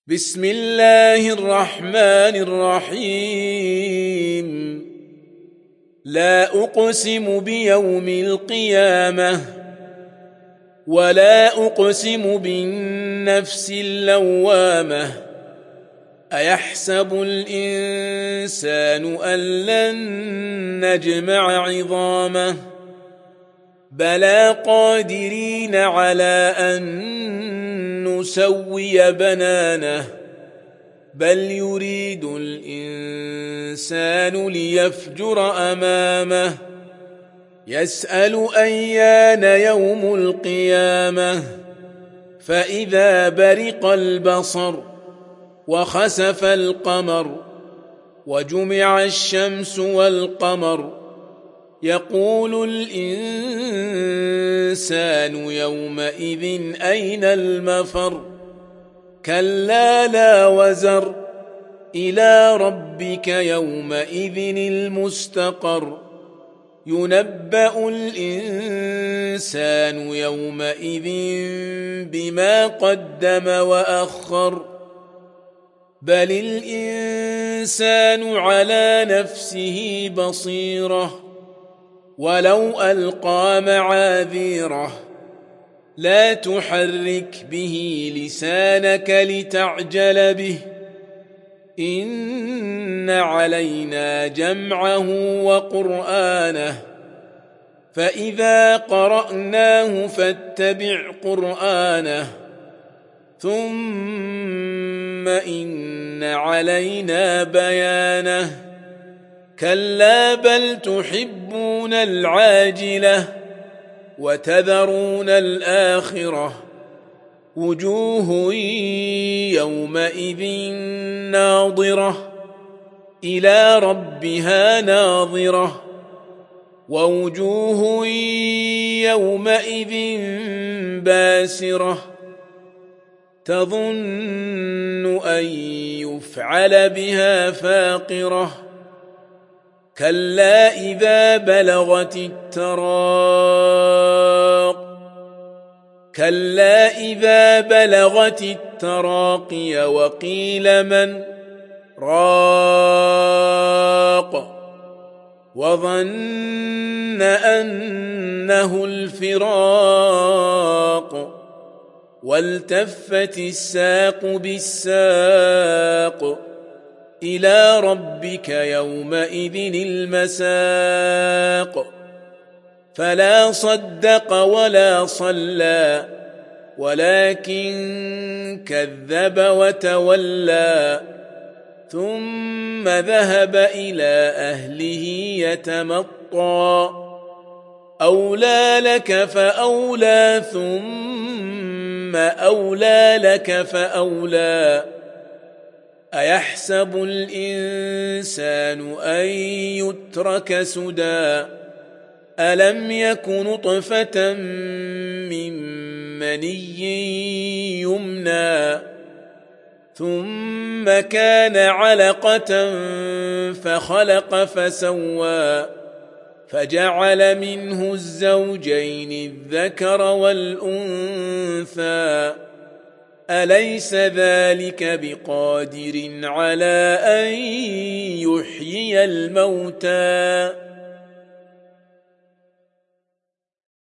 بسم الله الرحمن الرحيم لا أقسم بيوم القيامة ولا أقسم بالنفس اللوامة أيحسب الإنسان أن لن نجمع عظامه بلى قادرين على أن نسوي بنانه بل يريد الإنسان ليفجر أمامه يسأل أيان يوم القيامة فإذا برق البصر وخسف القمر وجمع الشمس والقمر يقول الإنسان يومئذ أين المفر كلا لا وزر إلى ربك يومئذ المستقر ينبأ الإنسان يومئذ بما قدم وأخر بل الإنسان على نفسه بصيرة ولو ألقى معاذيره لا تحرك به لسانك لتعجل به إن علينا جمعه وقرآنه فإذا قرأناه فاتبع قرآنه ثم إن علينا بيانه كلا بل تحبون العاجلة وتذرون الآخرة وجوه يومئذ ناظرة إلى ربها ناظرة ووجوه يومئذ باسرة تظن أن يفعل بها فاقرة كلا إذا بلغت التراقي وقيل من راق وظن أنه الفراق والتفت الساق بالساق إلى ربك يومئذ المساق فلا صدق ولا صلى ولكن كذب وتولى ثم ذهب إلى أهله يتمطى أولى لك فأولى ثم أولى لك فأولى أيحسب الإنسان أن يترك سدى ألم يك نطفة من مني يمنى ثم كان علقة فخلق فسوى فجعل منه الزوجين الذكر والأنثى أليس ذلك بقادر على أن يحيي الموتى